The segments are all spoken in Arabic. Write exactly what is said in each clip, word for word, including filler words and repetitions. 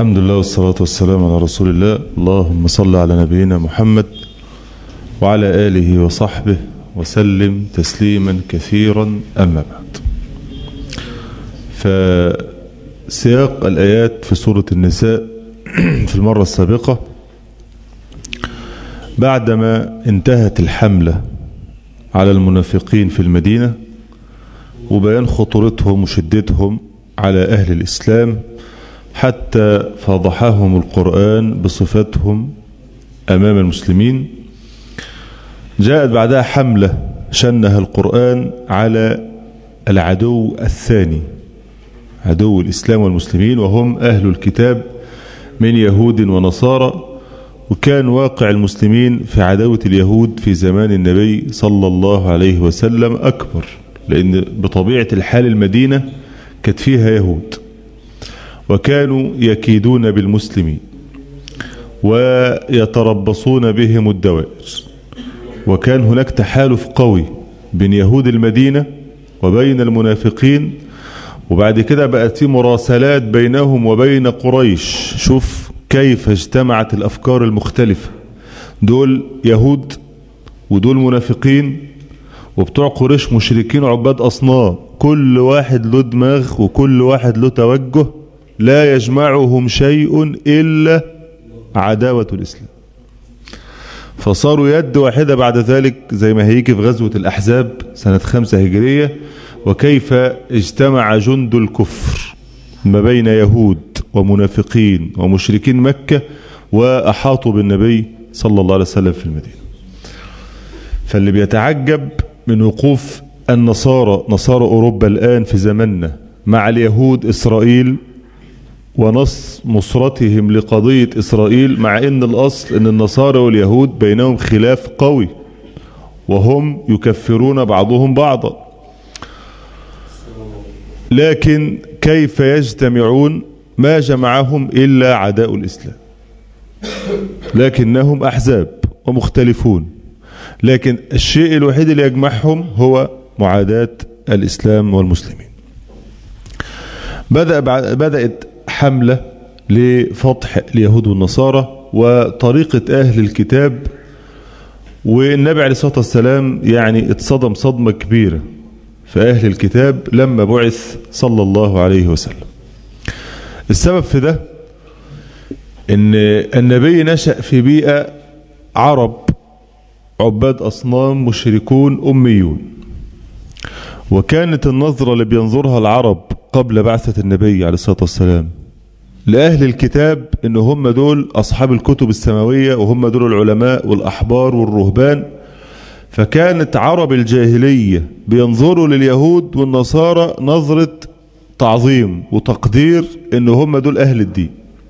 الحمد لله والصلاة والسلام على رسول الله. اللهم صل على نبينا محمد وعلى آله وصحبه وسلم تسليما كثيرا. أما بعد، فسياق الآيات في سورة النساء في المرة السابقة بعدما انتهت الحملة على المنافقين في المدينة وبيان خطورتهم وشدتهم على أهل الإسلام حتى فضحهم القرآن بصفتهم أمام المسلمين، جاءت بعدها حملة شنها القرآن على العدو الثاني، عدو الإسلام والمسلمين، وهم أهل الكتاب من يهود ونصارى. وكان واقع المسلمين في عداوة اليهود في زمان النبي صلى الله عليه وسلم أكبر، لأن بطبيعة الحال المدينة كانت فيها يهود وكانوا يكيدون بالمسلمين ويتربصون بهم الدوائر، وكان هناك تحالف قوي بين يهود المدينة وبين المنافقين، وبعد كده بقت في مراسلات بينهم وبين قريش. شوف كيف اجتمعت الأفكار المختلفة، دول يهود ودول منافقين، وبتوع قريش مشركين عباد أصنام، كل واحد له دماغ وكل واحد له توجه، لا يجمعهم شيء إلا عداوة الإسلام. فصاروا يد واحدة بعد ذلك، زي ما هيجي في غزوة الأحزاب سنة خمسة هجرية، وكيف اجتمع جند الكفر ما بين يهود ومنافقين ومشركين مكة وأحاطوا بالنبي صلى الله عليه وسلم في المدينة. فاللي بيتعجب من وقوف النصارى نصارى أوروبا الآن في زمننا مع اليهود إسرائيل ونص نصرتهم لقضية إسرائيل، مع أن الأصل أن النصارى واليهود بينهم خلاف قوي وهم يكفرون بعضهم بعضا، لكن كيف يجتمعون؟ ما جمعهم إلا عداء الإسلام، لكنهم أحزاب ومختلفون، لكن الشيء الوحيد اللي يجمعهم هو معاداة الإسلام والمسلمين. بدأ بدأت حملة لفتح اليهود والنصارى وطريقة أهل الكتاب، والنبي عليه الصلاة والسلام يعني اتصدم صدمة كبيرة في أهل الكتاب لما بعث صلى الله عليه وسلم. السبب في ده ان النبي نشأ في بيئة عرب عباد أصنام مشركون أميون، وكانت النظرة اللي بينظرها العرب قبل بعثة النبي عليه الصلاة والسلام لأهل الكتاب إن هم دول أصحاب الكتب السماوية وهم دول العلماء والأحبار والرهبان. فكانت عرب الجاهلية بينظروا لليهود والنصارى نظرة تعظيم وتقدير إن هم دول أهل الدين،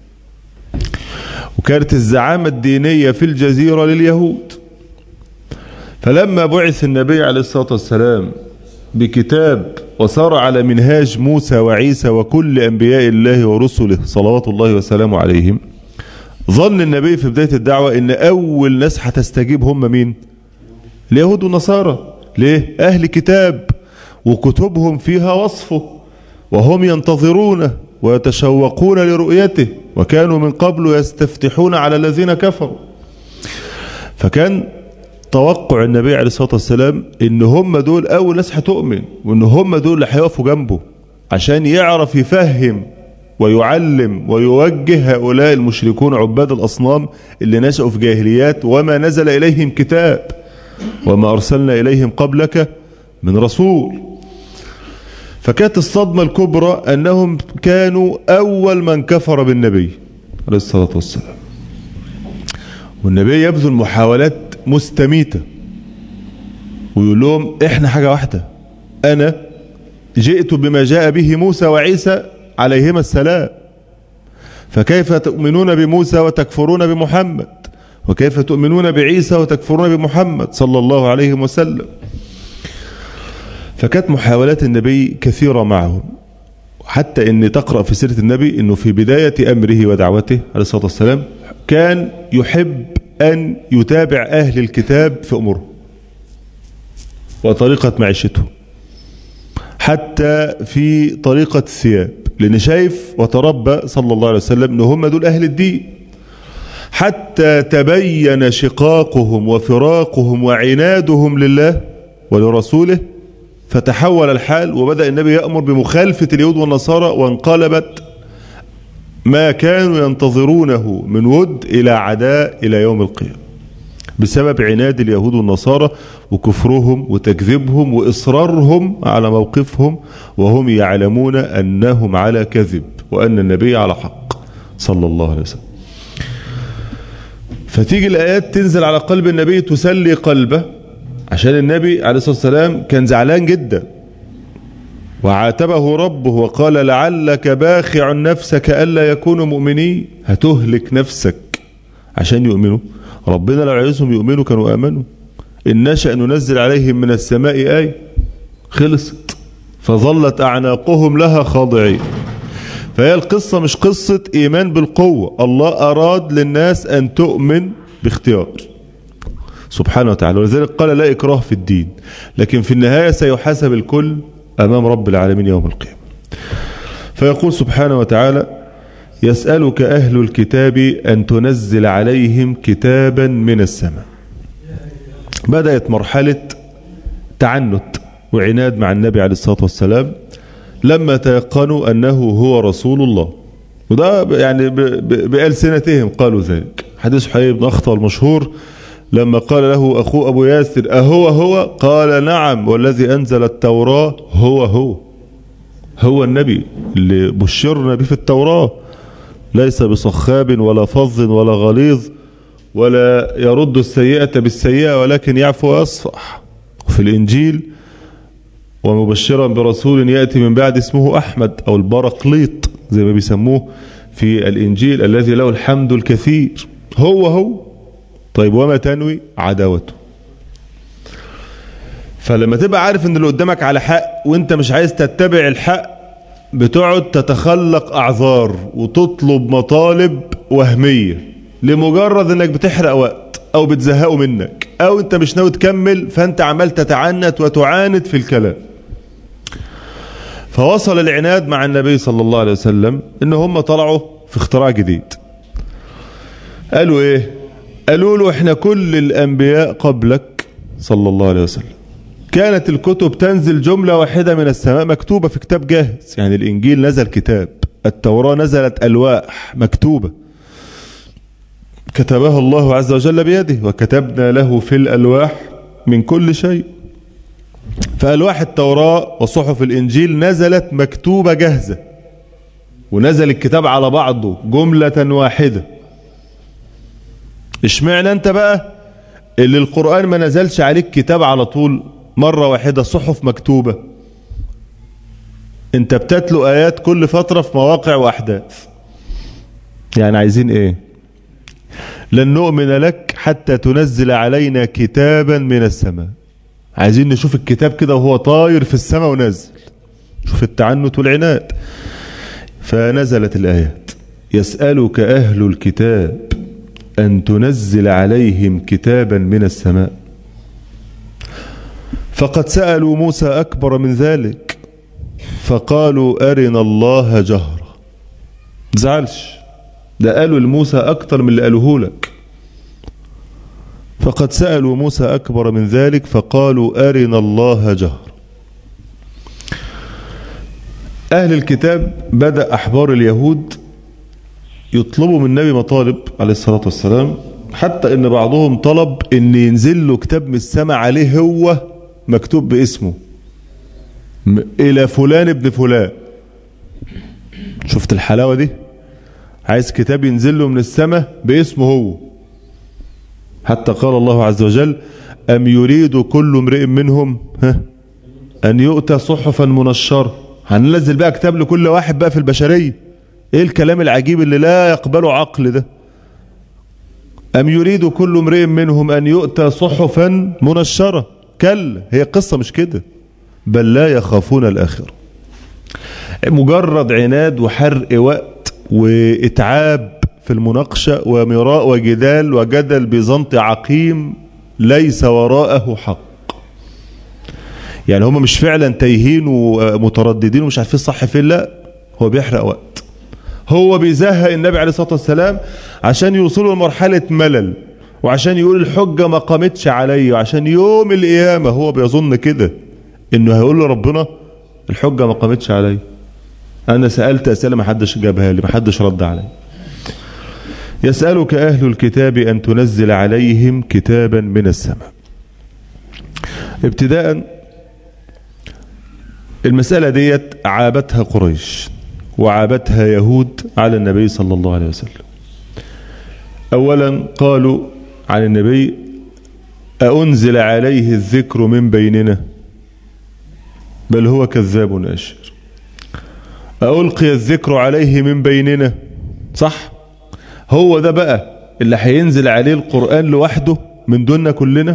وكانت الزعامة الدينية في الجزيرة لليهود. فلما بعث النبي عليه الصلاة والسلام بكتاب وصار على منهاج موسى وعيسى وكل أنبياء الله ورسله صلوات الله وسلامه عليهم، ظن النبي في بداية الدعوة إن أول ناس هتستجيب هم مين؟ اليهود والنصارى. ليه؟ أهل كتاب وكتبهم فيها وصفه وهم ينتظرونه ويتشوقون لرؤيته، وكانوا من قبل يستفتحون على الذين كفروا. فكان توقع النبي عليه الصلاة والسلام ان هم دول اول ناس هتؤمن، وان هم دول اللي هيقفوا جنبه عشان يعرف يفهم ويعلم ويوجه هؤلاء المشركون عباد الأصنام اللي نشأوا في جاهليات وما نزل إليهم كتاب وما أرسلنا إليهم قبلك من رسول. فكانت الصدمة الكبرى أنهم كانوا أول من كفر بالنبي عليه الصلاة والسلام، والنبي يبذل محاولات مستميتة ويقول لهم إحنا حاجة واحدة، أنا جئت بما جاء به موسى وعيسى عليهما السلام، فكيف تؤمنون بموسى وتكفرون بمحمد، وكيف تؤمنون بعيسى وتكفرون بمحمد صلى الله عليه وسلم. فكانت محاولات النبي كثيرة معهم، حتى ان تقرأ في سيرة النبي انه في بداية امره ودعوته عليه الصلاة والسلام كان يحب ان يتابع اهل الكتاب في امره وطريقة معيشته، حتى في طريقة الثياب. لأن شايف وتربى صلى الله عليه وسلم أن هم دول أهل الدين، حتى تبين شقاقهم وفراقهم وعنادهم لله ولرسوله، فتحول الحال وبدأ النبي يأمر بمخالفة اليهود والنصارى، وانقلبت ما كانوا ينتظرونه من ود إلى عداء إلى يوم القيامة، بسبب عناد اليهود والنصارى وكفرهم وتكذيبهم وإصرارهم على موقفهم، وهم يعلمون أنهم على كذب وأن النبي على حق صلى الله عليه وسلم. فتيجي الآيات تنزل على قلب النبي تسلي قلبه، عشان النبي عليه الصلاة والسلام كان زعلان جدا، وعاتبه ربه وقال لعلك باخع نفسك ألا يكونوا مؤمنين، هتهلك نفسك عشان يؤمنوا. ربنا لو عايزهم يؤمنوا كانوا آمنوا. إن نشأ ننزل عليهم من السماء آية، خلصت، فظلت أعناقهم لها خاضعين. فهي القصة مش قصة إيمان بالقوة، الله أراد للناس أن تؤمن باختيار سبحانه وتعالى، ولذلك قال لا إكراه في الدين، لكن في النهاية سيحاسب الكل أمام رب العالمين يوم القيامة. فيقول سبحانه وتعالى يسألك أهل الكتاب أن تنزل عليهم كتابا من السماء. بدأت مرحلة تعنت وعناد مع النبي عليه الصلاة والسلام لما تيقنوا أنه هو رسول الله، وده يعني بألسنتهم قالوا ذلك. حديث حبيب بن أخطأ المشهور لما قال له أخوه أبو ياسر أهو هو؟ قال نعم، والذي أنزل التوراة هو هو هو النبي اللي بشرنا به في التوراة، ليس بصخاب ولا فظ ولا غليظ ولا يرد السيئة بالسيئة ولكن يعفو ويصفح. وفي الإنجيل ومبشرا برسول يأتي من بعد اسمه أحمد أو البرقليط زي ما بيسموه في الإنجيل، الذي له الحمد الكثير، هو هو. طيب وما تنوي؟ عداوته. فلما تبقى عارف ان اللي قدامك على حق وانت مش عايز تتبع الحق، بتقعد تتخلق اعذار وتطلب مطالب وهمية لمجرد انك بتحرق وقت او بتزهقه منك او انت مش ناوي تكمل، فانت عمال تتعنت وتعاند في الكلام. فوصل العناد مع النبي صلى الله عليه وسلم ان هم طلعوا في اختراع جديد. قالوا ايه؟ قالوا له احنا كل الانبياء قبلك صلى الله عليه وسلم كانت الكتب تنزل جملة واحدة من السماء مكتوبة في كتاب جاهز، يعني الانجيل نزل كتاب، التوراة نزلت الواح مكتوبة كتبها الله عز وجل بيده، وكتبنا له في الالواح من كل شيء. فالواح التوراة وصحف الانجيل نزلت مكتوبة جاهزة، ونزل الكتاب على بعضه جملة واحدة. اشمعنى انت بقى اللي القرآن ما نزلش عليك كتاب على طول مرة واحدة، صحف مكتوبة؟ انت بتتلو آيات كل فترة في مواقع وأحداث. يعني عايزين ايه؟ لن نؤمن لك حتى تنزل علينا كتابا من السماء. عايزين نشوف الكتاب كده وهو طاير في السماء ونزل. شوف التعنت والعناد. فنزلت الآيات يسألك أهل الكتاب أن تنزل عليهم كتابا من السماء. فقد سألوا موسى أكبر من ذلك فقالوا أرنا الله جهرة. زعلش، ده قالوا لموسى أكتر من اللي قالوه لك. فقد سألوا موسى أكبر من ذلك فقالوا أرنا الله جهرة. أهل الكتاب بدأ أحبار اليهود يطلبوا من النبي مطالب عليه الصلاة والسلام، حتى ان بعضهم طلب ان ينزل له كتاب من السماء عليه هو مكتوب باسمه الى فلان ابن فلان. شفت الحلاوة دي؟ عايز كتاب ينزل له من السماء باسمه هو. حتى قال الله عز وجل ام يريد كل امرئ منهم ها ان يؤتى صحفا منشرة. هننزل بقى كتاب لكل واحد بقى في البشرية؟ ايه الكلام العجيب اللي لا يقبله عقل ده؟ ام يريد كل امرئ منهم ان يؤتى صحفا منشرة. كلا، هي قصة مش كده. بل لا يخافون الاخرة. مجرد عناد وحرق وقت واتعاب في المناقشة ومراء وجدال وجدل بيزنطي عقيم ليس وراءه حق. يعني هم مش فعلا تايهين ومترددين ومش عارفين الصح فين، لا، هو بيحرق وقت، هو بيزهق النبي عليه الصلاة والسلام عشان يوصلوا لمرحلة ملل، وعشان يقول الحجة ما قامتش علي، وعشان يوم القيامة هو بيظن كده انه هيقول له ربنا الحجة ما قامتش علي، انا سألت اسئلة ما حدش جابها لي، ما حدش رد علي. يسألك اهل الكتاب ان تنزل عليهم كتابا من السماء. ابتداء المسألة ديت عابتها قريش وعابتها يهود على النبي صلى الله عليه وسلم. اولا قالوا عن النبي أأنزل عليه الذكر من بيننا بل هو كذاب أشر، ألقي الذكر عليه من بيننا، صح، هو ده بقى اللي هينزل عليه القرآن لوحده من دوننا كلنا.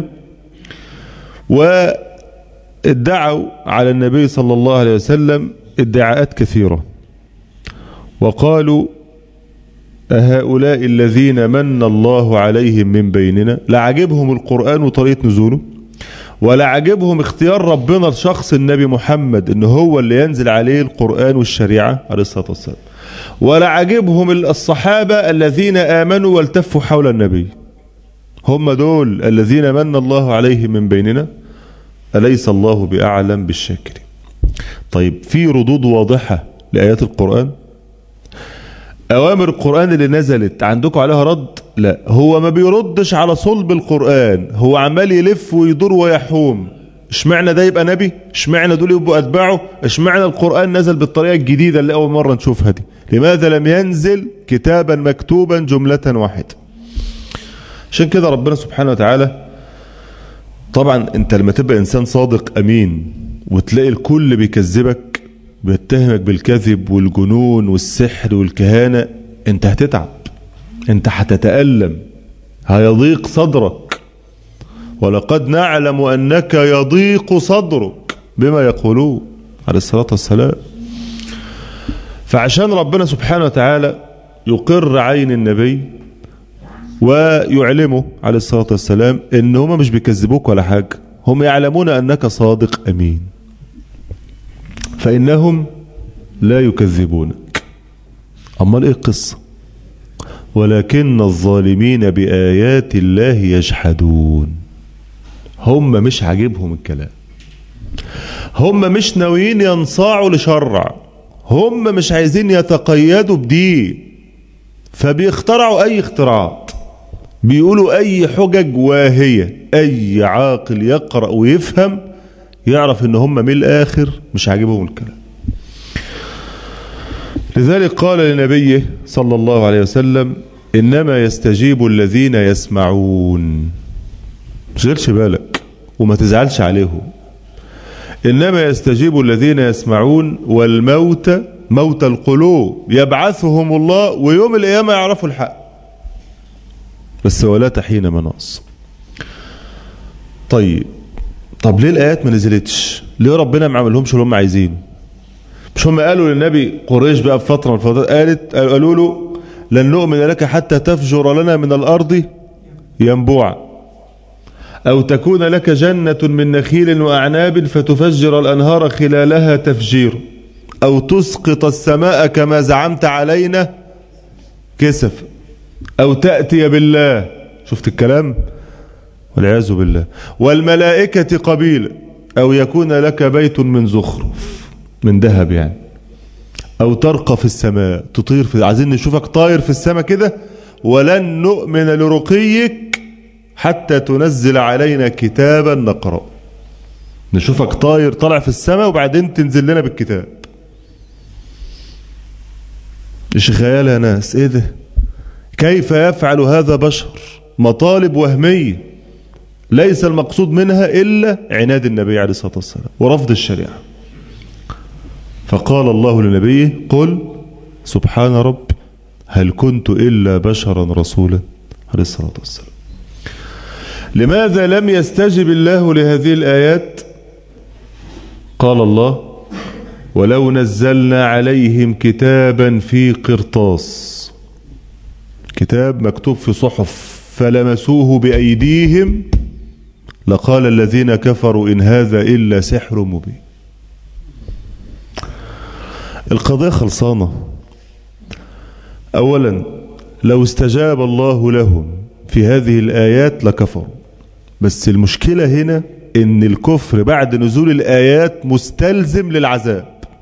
وادعوا على النبي صلى الله عليه وسلم ادعاءات كثيرة، وقالوا أهؤلاء الذين من الله عليهم من بيننا، لا عجبهم القرآن وطريقة نزوله، ولا عجبهم اختيار ربنا لشخص النبي محمد انه هو اللي ينزل عليه القرآن والشريعة عليه الصلاة والسلام، ولا عجبهم الصحابة الذين آمنوا والتفوا حول النبي، هم دول الذين من الله عليهم من بيننا، أليس الله بأعلم بالشاكرين. طيب في ردود واضحة لآيات القرآن؟ أوامر القرآن اللي نزلت عندكم عليها رد؟ لا، هو ما بيردش على صلب القرآن، هو عمال يلف ويدور ويحوم. اشمعنى ده يبقى نبي؟ اشمعنى دول يبقوا أتباعه؟ اشمعنى القرآن نزل بالطريقة الجديدة اللي أول مرة نشوفها دي؟ لماذا لم ينزل كتابا مكتوبا جملة واحدة؟ عشان كده ربنا سبحانه وتعالى، طبعا انت لما تبقى انسان صادق امين وتلاقي الكل بيكذبك بيتهمك بالكذب والجنون والسحر والكهانة، انت هتتعب، انت هتتألم، هيضيق صدرك، ولقد نعلم انك يضيق صدرك بما يقولون عليه الصلاة والسلام. فعشان ربنا سبحانه وتعالى يقر عين النبي ويعلمه عليه الصلاة والسلام ان هم مش بيكذبوك ولا حاجة، هم يعلمون انك صادق امين، فانهم لا يكذبونك. امال ايه القصة؟ ولكن الظالمين بآيات الله يجحدون. هم مش عاجبهم الكلام، هم مش ناويين ينصاعوا لشرع، هم مش عايزين يتقيدوا بدين، فبيخترعوا اي اختراعات، بيقولوا اي حجج واهية. اي عاقل يقرأ ويفهم يعرف ان هم من الاخر مش عاجبهم الكلام. لذلك قال لنبيه صلى الله عليه وسلم انما يستجيب الذين يسمعون. مشغلش بالك وما تزعلش عليهم، انما يستجيب الذين يسمعون والموت موت القلوب يبعثهم الله ويوم القيامة يعرفوا الحق، بس ولا تحين مناص. طيب طب ليه الآيات ما نزلتش؟ ليه ربنا ما عملهمش اللي هم عايزين؟ مش هم قالوا للنبي قريش بقى بفترة من الفترات، قالت قالوا له لن نؤمن لك حتى تفجر لنا من الأرض ينبوعا أو تكون لك جنة من نخيل وأعناب فتفجر الأنهار خلالها تفجير أو تسقط السماء كما زعمت علينا كسف أو تأتي بالله. شفت الكلام؟ والعياذ بالله. والملائكة قبيلا أو يكون لك بيت من زخرف من ذهب يعني، أو ترقى في السماء تطير في، عايزين نشوفك طاير في السماء كده، ولن نؤمن لرقيك حتى تنزل علينا كتابا نقرأ. نشوفك طاير طالع في السماء وبعدين تنزل لنا بالكتاب. ايش خيال يا ناس؟ ايه ده؟ كيف يفعل هذا بشر؟ مطالب وهمية ليس المقصود منها إلا عناد النبي عليه الصلاة والسلام ورفض الشريعة. فقال الله لنبيه قل سبحان رب هل كنت إلا بشرا رسولا عليه الصلاة والسلام. لماذا لم يستجب الله لهذه الآيات؟ قال الله ولو نزلنا عليهم كتابا في قرطاس، كتاب مكتوب في صحف فلمسوه بأيديهم لقال الذين كفروا إن هذا إلا سحر مبين. القضية خلصانة. أولا لو استجاب الله لهم في هذه الآيات لكفروا، بس المشكلة هنا إن الكفر بعد نزول الآيات مستلزم للعذاب.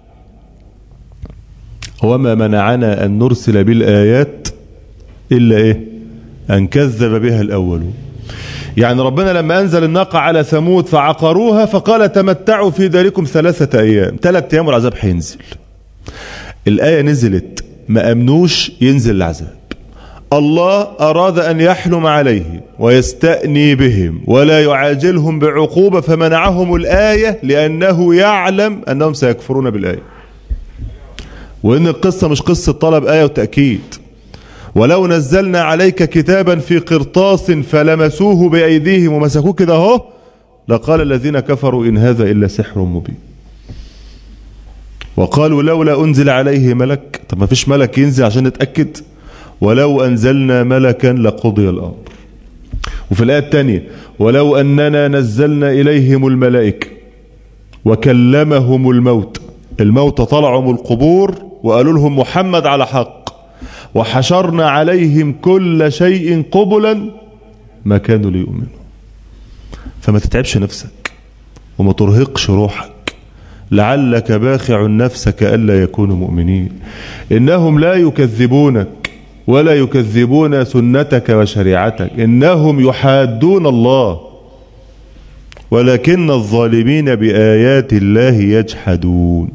وما منعنا أن نرسل بالآيات إلا إيه؟ أن كذب بها الأول. يعني ربنا لما أنزل الناقة على ثمود فعقروها فقال تمتعوا في داركم ثلاثة أيام، ثلاثة أيام والعذاب هينزل. الآية نزلت ما أمنوش ينزل العذاب. الله أراد أن يحلم عليهم ويستأني بهم ولا يعاجلهم بعقوبة فمنعهم الآية لأنه يعلم أنهم سيكفرون بالآية، وإن القصة مش قصة طلب آية وتأكيد. ولو نزلنا عليك كتابا في قرطاس فلمسوه بأيديهم ومسكوه كده اهو لقال الذين كفروا إن هذا إلا سحر مبين. وقالوا لولا أنزل عليه ملك. طب ما فيش ملك ينزل عشان نتأكد؟ ولو أنزلنا ملكا لقضي الأمر. وفي الآية الثانية ولو أننا نزلنا إليهم الملائكة وكلمهم الموت، الموت طلعوا من القبور وقالوا لهم محمد على حق، وحشرنا عليهم كل شيء قبلا ما كانوا ليؤمنوا. فما تتعبش نفسك وما ترهقش روحك، لعلك باخع نفسك ألا يكونوا مؤمنين. إنهم لا يكذبونك ولا يكذبون سنتك وشريعتك، إنهم يحادون الله ولكن الظالمين بآيات الله يجحدون.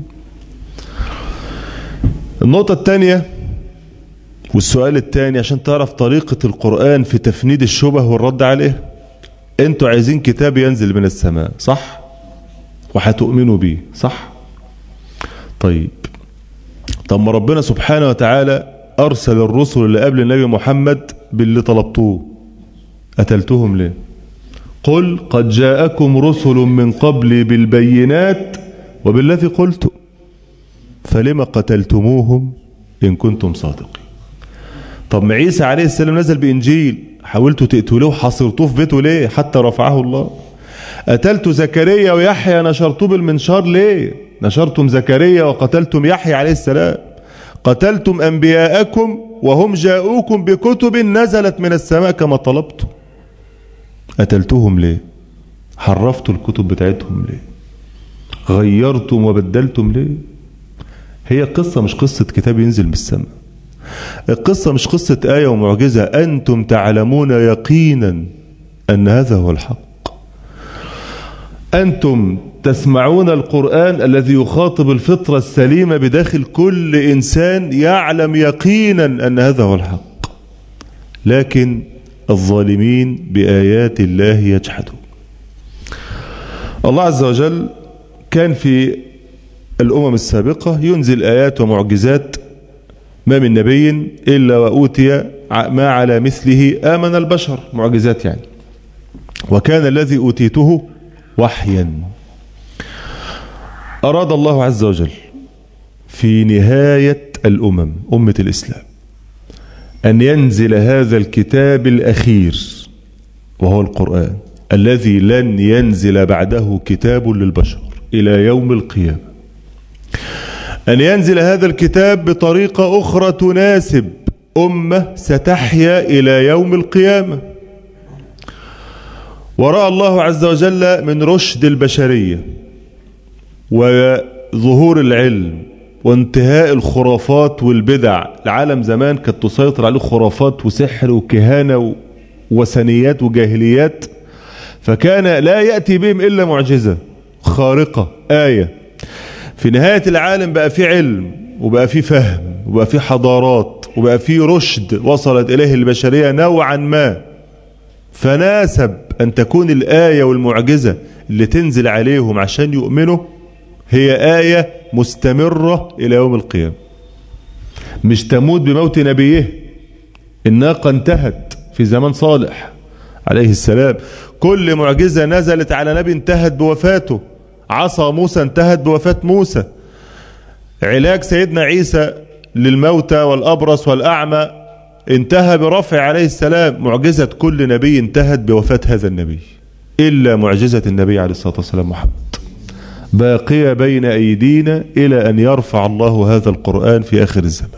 النقطة الثانية والسؤال الثاني عشان تعرف طريقة القرآن في تفنيد الشبه والرد عليه. انتوا عايزين كتاب ينزل من السماء صح؟ وهتؤمنوا بيه صح؟ طيب طب ما ربنا سبحانه وتعالى أرسل الرسل اللي قبل النبي محمد باللي طلبتوه، قتلتهم ليه؟ قل قد جاءكم رسل من قبل بالبينات وبالذي قلتم فلما قتلتموهم إن كنتم صادقين. طب ما عيسى عليه السلام نزل بإنجيل، حاولتوا تقتلوه وحصرتوه في بيته ليه حتى رفعه الله؟ قتلتوا زكريا ويحيى نشرتوه بالمنشار ليه؟ نشرتم زكريا وقتلتم يحيى عليه السلام. قتلتم أنبياءكم وهم جاءوكم بكتب نزلت من السماء كما طلبتم. قتلتوهم ليه؟ حرفتوا الكتب بتاعتهم ليه؟ غيرتم وبدلتم ليه؟ هي قصة مش قصة كتاب ينزل من السماء. القصة مش قصة آية ومعجزة. أنتم تعلمون يقينا أن هذا هو الحق. أنتم تسمعون القرآن الذي يخاطب الفطرة السليمة بداخل كل إنسان يعلم يقينا أن هذا هو الحق، لكن الظالمين بآيات الله يجحدون. الله عز وجل كان في الأمم السابقة ينزل آيات ومعجزات، ما من نبي إلا وأوتي ما على مثله آمن البشر، معجزات يعني. وكان الذي أوتيته وحيا. أراد الله عز وجل في نهاية الأمم أمة الإسلام أن ينزل هذا الكتاب الأخير وهو القرآن الذي لن ينزل بعده كتاب للبشر إلى يوم القيامة. أن ينزل هذا الكتاب بطريقة أخرى تناسب أمة ستحيا إلى يوم القيامة. ورأى الله عز وجل من رشد البشرية وظهور العلم وانتهاء الخرافات والبدع. العالم زمان كانت تسيطر عليه خرافات وسحر وكهانة وثنيات وجاهليات، فكان لا يأتي بهم إلا معجزة خارقة، آية. في نهاية العالم بقى في علم وبقى في فهم وبقى في حضارات وبقى في رشد وصلت إليه البشرية نوعا ما، فناسب أن تكون الآية والمعجزة اللي تنزل عليهم عشان يؤمنوا هي آية مستمرة إلى يوم القيامة، مش تموت بموت نبيه. الناقة انتهت في زمان صالح عليه السلام، كل معجزة نزلت على نبي انتهت بوفاته. عصا موسى انتهت بوفاة موسى. علاج سيدنا عيسى للموتى والأبرص والأعمى انتهى برفع عليه السلام. معجزة كل نبي انتهت بوفاة هذا النبي إلا معجزة النبي عليه الصلاة والسلام محمد. باقية بين أيدينا إلى أن يرفع الله هذا القرآن في آخر الزمان.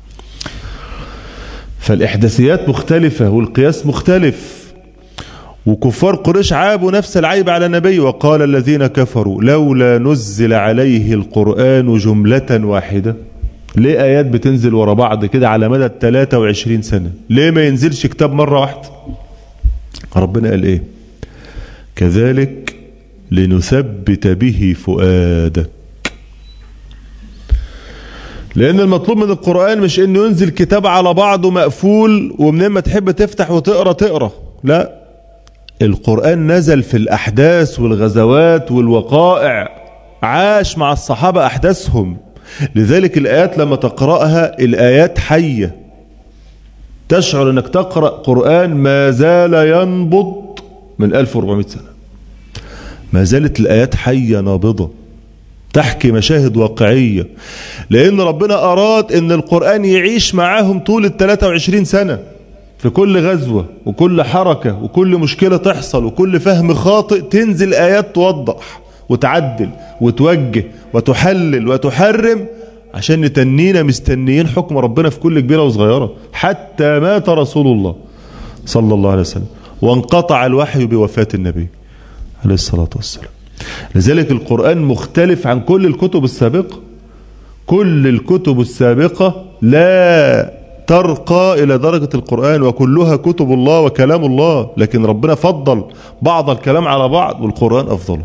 فالإحداثيات مختلفة والقياس مختلف، وكفار قريش عابوا نفس العيب على النبي، وقال الذين كفروا لولا نزل عليه القرآن جملة واحدة. ليه آيات بتنزل ورا بعض كده على مدى ثلاثة وعشرين سنة؟ ليه ما ينزلش كتاب مرة واحدة؟ ربنا قال ايه؟ كذلك لنثبت به فؤادك. لأن المطلوب من القرآن مش إنه ينزل كتاب على بعضه مقفول ومنين ما تحب تفتح وتقرأ تقرأ، لا، القرآن نزل في الأحداث والغزوات والوقائع، عاش مع الصحابة أحداثهم. لذلك الآيات لما تقرأها الآيات حية، تشعر أنك تقرأ قرآن ما زال ينبض من ألف وأربعمائة سنة، ما زالت الآيات حية نابضة تحكي مشاهد واقعية، لأن ربنا أراد أن القرآن يعيش معاهم طول الثلاثة وعشرين سنة، في كل غزوة وكل حركة وكل مشكلة تحصل وكل فهم خاطئ تنزل آيات توضح وتعدل وتوجه وتحلل وتحرم، عشان نتنينا مستنيين حكم ربنا في كل كبيرة وصغيرة، حتى مات رسول الله صلى الله عليه وسلم وانقطع الوحي بوفاة النبي عليه الصلاة والسلام. لذلك القرآن مختلف عن كل الكتب السابقة. كل الكتب السابقة لا ترقى إلى درجة القرآن، وكلها كتب الله وكلام الله، لكن ربنا فضل بعض الكلام على بعض والقرآن أفضله.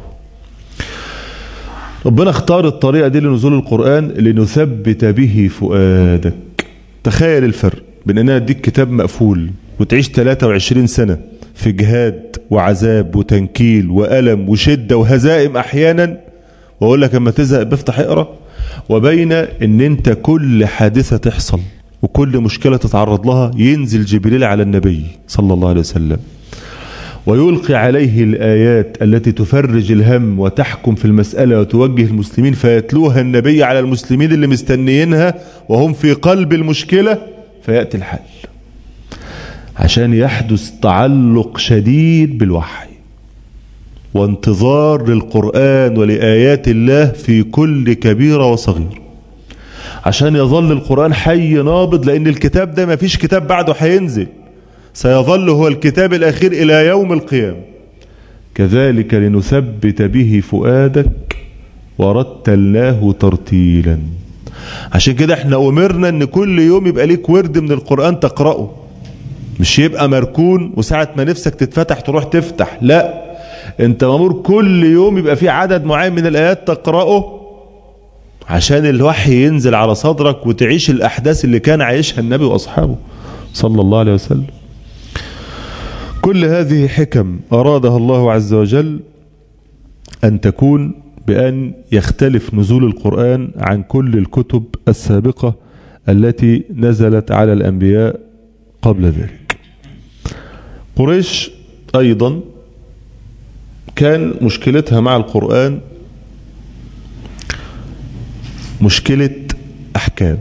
ربنا اختار الطريقة دي لنزول القرآن لنثبت به فؤادك. تخيل الفرق بين أن أنا أديك كتاب مقفول وتعيش ثلاثة وعشرين سنة في جهاد وعذاب وتنكيل وألم وشدة وهزائم أحيانا، وأقول لك اما تزهق بفتح اقرأ، وبين أن أنت كل حادثة تحصل وكل مشكلة تتعرض لها ينزل جبريل على النبي صلى الله عليه وسلم ويلقي عليه الآيات التي تفرج الهم وتحكم في المسألة وتوجه المسلمين، فيتلوها النبي على المسلمين اللي مستنيينها وهم في قلب المشكلة، فيأتي الحل، عشان يحدث تعلق شديد بالوحي وانتظار للقرآن ولآيات الله في كل كبيرة وصغير، عشان يظل القرآن حي نابض، لأن الكتاب ده ما فيش كتاب بعده هينزل، سيظل هو الكتاب الأخير إلى يوم القيامة. كذلك لنثبت به فؤادك ورتلناه ترتيلا. عشان كده احنا أمرنا ان كل يوم يبقى ليك ورد من القرآن تقرأه، مش يبقى مركون وساعة ما نفسك تتفتح تروح تفتح، لا، انت مأمور كل يوم يبقى في عدد معين من الآيات تقرأه، عشان الوحي ينزل على صدرك وتعيش الأحداث اللي كان عايشها النبي وأصحابه صلى الله عليه وسلم. كل هذه حكم أرادها الله عز وجل أن تكون بأن يختلف نزول القرآن عن كل الكتب السابقة التي نزلت على الأنبياء قبل ذلك. قريش أيضا كان مشكلتها مع القرآن مشكلة أحكام.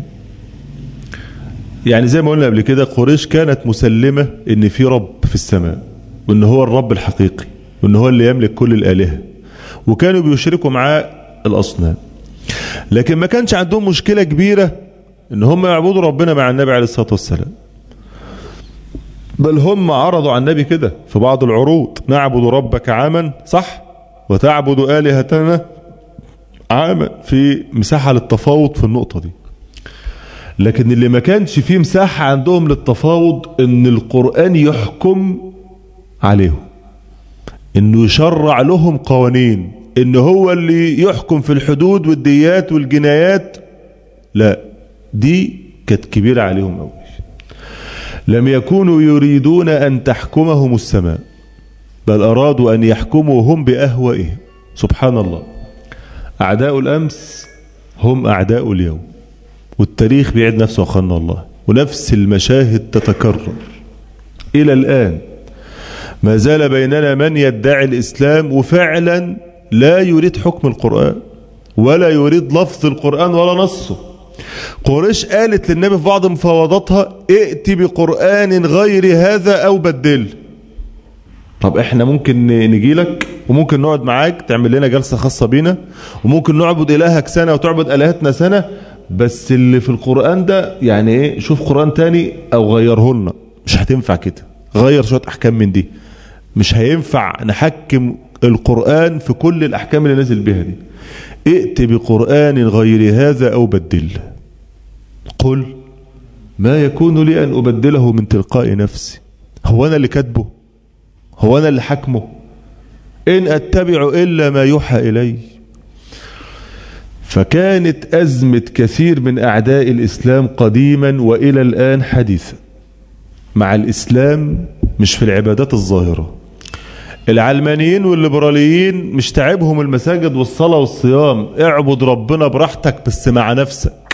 يعني زي ما قلنا قبل كده، قريش كانت مسلمة ان في رب في السماء، وان هو الرب الحقيقي، وان هو اللي يملك كل الآلهة، وكانوا بيشركوا معاه الأصنام. لكن ما كانش عندهم مشكلة كبيرة ان هم يعبدوا ربنا مع النبي عليه الصلاة والسلام، بل هم عرضوا عن النبي كده في بعض العروض: نعبد ربك عاما، صح، وتعبد آلهتنا عاما، في مساحة للتفاوض في النقطة دي. لكن اللي ما كانش فيه مساحة عندهم للتفاوض ان القرآن يحكم عليهم، انه يشرع لهم قوانين، ان هو اللي يحكم في الحدود والديات والجنايات، لا، دي كانت كبيرة عليهم أوي. لم يكونوا يريدون أن تحكمهم السماء، بل أرادوا أن يحكموا هم بأهوائهم. سبحان الله، أعداء الأمس هم أعداء اليوم، والتاريخ بيعد نفسه أخوانا الله، ونفس المشاهد تتكرر إلى الآن. ما زال بيننا من يدعي الإسلام وفعلا لا يريد حكم القرآن ولا يريد لفظ القرآن ولا نصه. قريش قالت للنبي في بعض مفاوضاتها: ائتي بقرآن غير هذا أو بدل. طب احنا ممكن نجي لك وممكن نقعد معاك تعمل لنا جلسة خاصة بينا، وممكن نعبد إلهك سنة وتعبد إلهتنا سنة، بس اللي في القرآن ده يعني ايه، شوف قرآن تاني او غيره لنا. مش هتنفع كده، غير شوية احكام من دي، مش هينفع نحكم القرآن في كل الاحكام اللي نازل بها دي. ائت بقرآن غير هذا او بدل. قل ما يكون لي ان ابدله من تلقاء نفسي. هو انا اللي كاتبه؟ هو انا اللي حكمه؟ ان اتبع الا ما يوحى الي. فكانت أزمة كثير من أعداء الإسلام قديما وإلى الآن حديثا مع الإسلام مش في العبادات الظاهرة. العلمانيين والليبراليين مش تعبهم المساجد والصلاة والصيام، اعبد ربنا براحتك بس مع نفسك.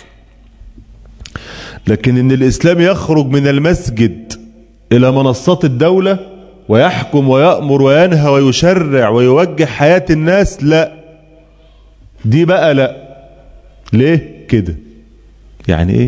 لكن إن الإسلام يخرج من المسجد إلى منصات الدولة ويحكم ويأمر وينهى ويشرع ويوجه حياة الناس، لا، دي بقى لا. ليه كده؟ يعني ايه؟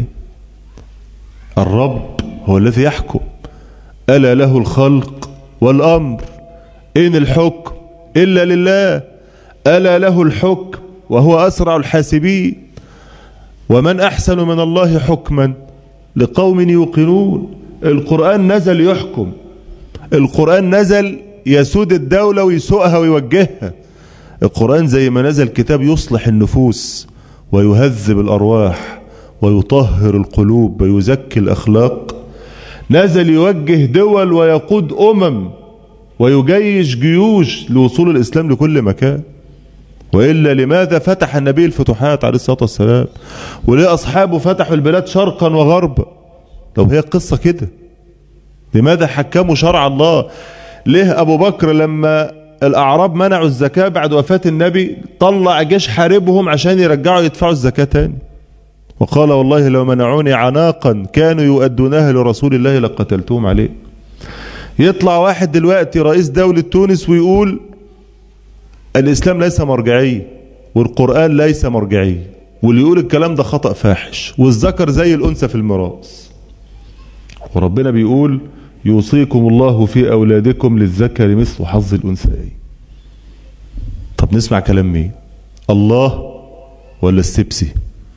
الرب هو الذي يحكم، ألا له الخلق والأمر، إن الحكم إلا لله، ألا له الحكم وهو أسرع الحاسبين، ومن أحسن من الله حكما لقوم يوقنون. القرآن نزل يحكم، القرآن نزل يسود الدولة ويسوقها ويوجهها. القرآن زي ما نزل كتاب يصلح النفوس ويهذب الأرواح ويطهر القلوب ويزكي الأخلاق، نزل يوجه دول ويقود أمم ويجيش جيوش لوصول الإسلام لكل مكان. وإلا لماذا فتح النبي الفتوحات عليه الصلاة والسلام؟ وليه أصحابه فتحوا البلاد شرقا وغربا؟ لو هي قصة كده، لماذا حكموا شرع الله؟ ليه أبو بكر لما الأعراب منعوا الزكاة بعد وفاة النبي طلع جيش حاربهم عشان يرجعوا يدفعوا الزكاة تاني، وقال والله لو منعوني عناقا كانوا يؤدونها لرسول الله لقتلتهم عليه. يطلع واحد دلوقتي رئيس دولة تونس ويقول الإسلام ليس مرجعي والقرآن ليس مرجعي، واللي يقول الكلام ده خطأ فاحش، والذكر زي الأنثى في الميراث. وربنا بيقول يوصيكم الله في أولادكم للذكر مثل حظ الأنثيين. طب نسمع كلام مين؟ الله ولا السبسي؟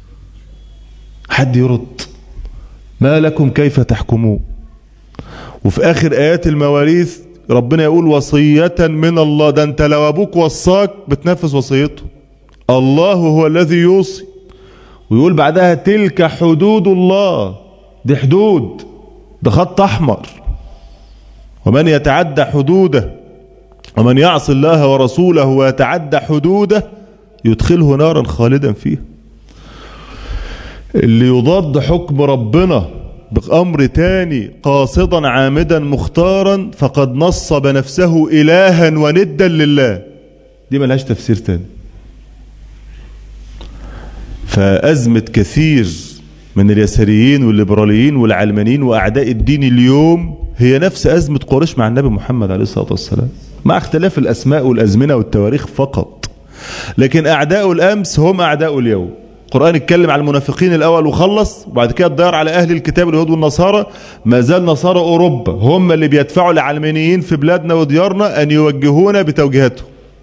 حد يرد؟ ما لكم كيف تحكمون؟ وفي آخر آيات المواريث ربنا يقول وصية من الله. ده انت لو ابوك وصاك بتنفذ وصيته. الله هو الذي يوصي، ويقول بعدها تلك حدود الله. دي حدود، ده خط احمر. ومن يتعدى حدوده ومن يعصي الله ورسوله ويتعدى حدوده يدخله نارا خالدا فيها. اللي يضاد حكم ربنا بأمر تاني قاصدا عامدا مختارا فقد نصب نفسه إلها وندا لله. دي ملهاش تفسير تاني. فأزمة كثير من اليساريين والليبراليين والعلمانيين وأعداء الدين اليوم هي نفس أزمة قريش مع النبي محمد عليه الصلاة والسلام، مع اختلاف الأسماء والأزمنة والتواريخ فقط. لكن أعداء الأمس هم أعداء اليوم. القرآن اتكلم على المنافقين الأول وخلص، وبعد كده اتدار على أهل الكتاب اليهود والنصارى. ما زال نصارى أوروبا هم اللي بيدفعوا العلمانيين في بلادنا وديارنا أن يوجهونا بتوجيهاتهم.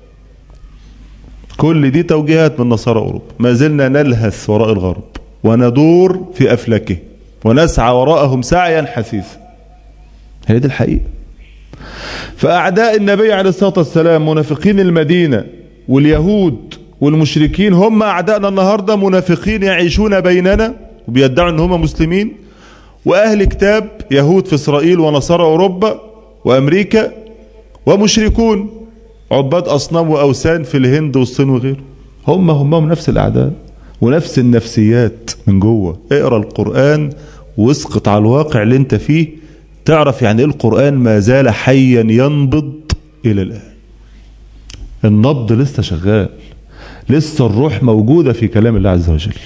كل دي توجيهات من نصارى أوروبا. ما زلنا نلهث وراء الغرب وندور في أفلاكه ونسعى وراءهم سعيا حثيثا. هي دي الحقيقة. فأعداء النبي عليه الصلاة والسلام منافقين المدينة واليهود والمشركين هم أعدائنا النهاردة، منافقين يعيشون بيننا وبيدعوا أن هم مسلمين، وأهل كتاب يهود في إسرائيل ونصارى أوروبا وأمريكا، ومشركون عباد أصنام وأوثان في الهند والصين وغيره. هم هم نفس الأعداء ونفس النفسيات من جوه. اقرأ القرآن واسقط على الواقع اللي انت فيه، تعرف يعني ايه القرآن ما زال حيا ينبض إلى الآن. النبض لسه شغال، لسه الروح موجودة في كلام الله عز وجل.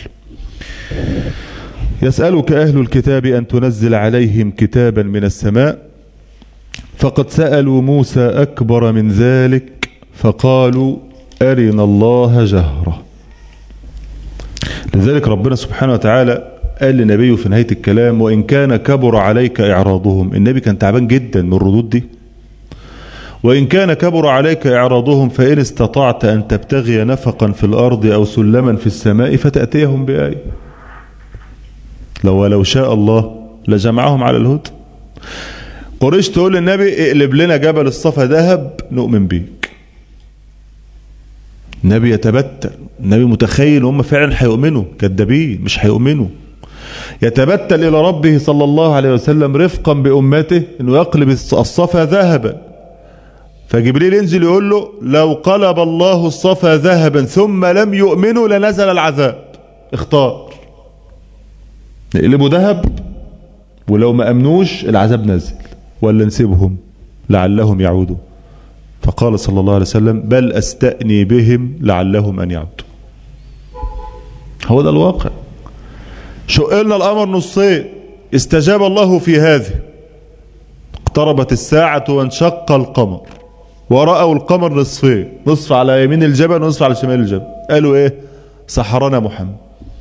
يسألك أهل الكتاب أن تنزل عليهم كتابا من السماء، فقد سألوا موسى أكبر من ذلك فقالوا أرنا الله جهرة. لذلك ربنا سبحانه وتعالى قال لنبيه في نهاية الكلام وإن كان كبر عليك إعراضهم. النبي كان تعبان جدا من الردود دي، وإن كان كبر عليك إعراضهم فإن استطعت أن تبتغي نفقا في الأرض أو سلما في السماء فتأتيهم بآية. لو لو شاء الله لجمعهم على الهدى. قريش تقول للنبي اقلب لنا جبل الصفا ذهب نؤمن بيك. النبي يتبتل، النبي متخيل هم فعلا هيؤمنوا، كذابين مش هيؤمنوا. يتبتل إلى ربه صلى الله عليه وسلم رفقا بأمته انه يقلب الصفا ذهبا. فجبريل ينزل يقول له لو قلب الله الصفا ذهبا ثم لم يؤمنوا لنزل العذاب، اختار نقلبوا ذهب ولو ما أمنوش العذاب نزل، ولا نسيبهم لعلهم يعودوا. فقال صلى الله عليه وسلم بل أستأني بهم لعلهم أن يعودوا. هو ده الواقع. شقلنا الأمر نصين، استجاب الله في هذه. اقتربت الساعة وانشق القمر ورأوا القمر نصفين، نصف على يمين الجبل ونصف على شمال الجبل. قالوا ايه؟ سحرنا محمد.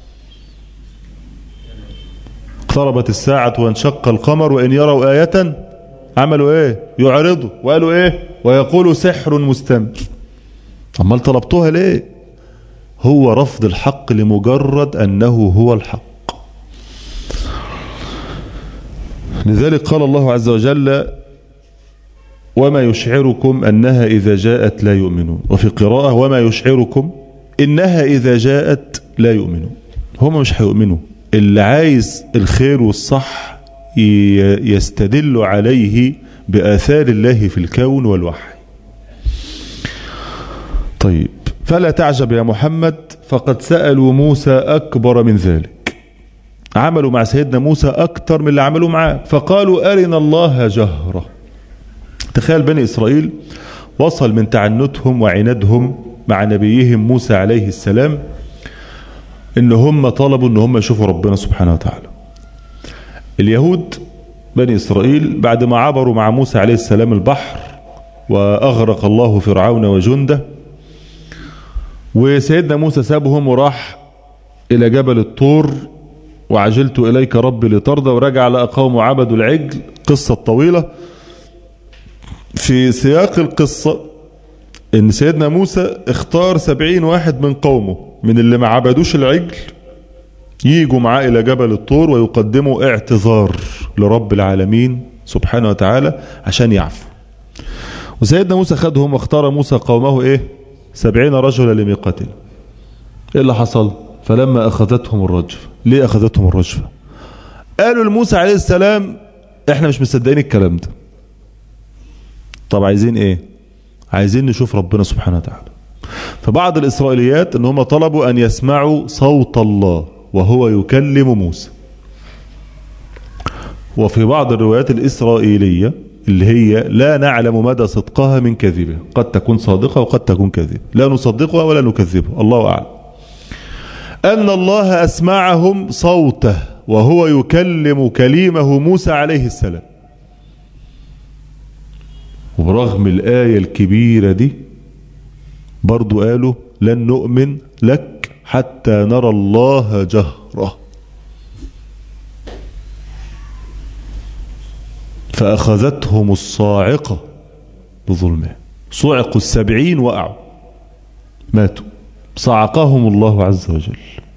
اقتربت الساعة وانشق القمر وإن يروا آية عملوا ايه؟ يعرضوا وقالوا ايه؟ ويقولوا سحر مستمر. امال طلبتوها ليه؟ هو رفض الحق لمجرد أنه هو الحق. لذلك قال الله عز وجل وما يشعركم أنها إذا جاءت لا يؤمنون، وفي قراءة وما يشعركم إنها إذا جاءت لا يؤمنون. هم مش هيؤمنوا. اللي عايز الخير والصح يستدل عليه بآثار الله في الكون والوحي. طيب فلا تعجب يا محمد فقد سألوا موسى أكبر من ذلك. عملوا مع سيدنا موسى أكتر من اللي عملوا معاه، فقالوا أرنا الله جهرة. تخيل بني إسرائيل وصل من تعنتهم وعنادهم مع نبيهم موسى عليه السلام إن هم طلبوا إن هم يشوفوا ربنا سبحانه وتعالى. اليهود بني إسرائيل بعد ما عبروا مع موسى عليه السلام البحر وأغرق الله فرعون وجنده، وسيدنا موسى سابهم وراح إلى جبل الطور وعجلت إليك ربي لترضى، ورجع لقى قوم عبدوا العجل. قصة طويلة. في سياق القصة إن سيدنا موسى اختار سبعين واحد من قومه من اللي ما عبدوش العجل ييجوا معاه إلى جبل الطور ويقدموا اعتذار لرب العالمين سبحانه وتعالى عشان يعفو. وسيدنا موسى خدهم واختار موسى قومه ايه؟ سبعين رجلا لميقاتنا. ايه اللي حصل؟ فلما أخذتهم الرجفة. ليه أخذتهم الرجفة؟ قالوا لموسى عليه السلام احنا مش مصدقين الكلام ده. طب عايزين ايه؟ عايزين نشوف ربنا سبحانه وتعالى. فبعض الإسرائيليات ان هم طلبوا ان يسمعوا صوت الله وهو يكلم موسى. وفي بعض الروايات الإسرائيلية اللي هي لا نعلم مدى صدقها من كذبها، قد تكون صادقة وقد تكون كذبة، لا نصدقها ولا نكذبها، الله أعلم، أن الله أسمعهم صوته وهو يكلم كليمه موسى عليه السلام. وبرغم الآية الكبيرة دي برضو قالوا لن نؤمن لك حتى نرى الله جهرة. فأخذتهم الصاعقة بظلمه. صعقوا السبعين وقعوا ماتوا، صعقهم الله عز وجل.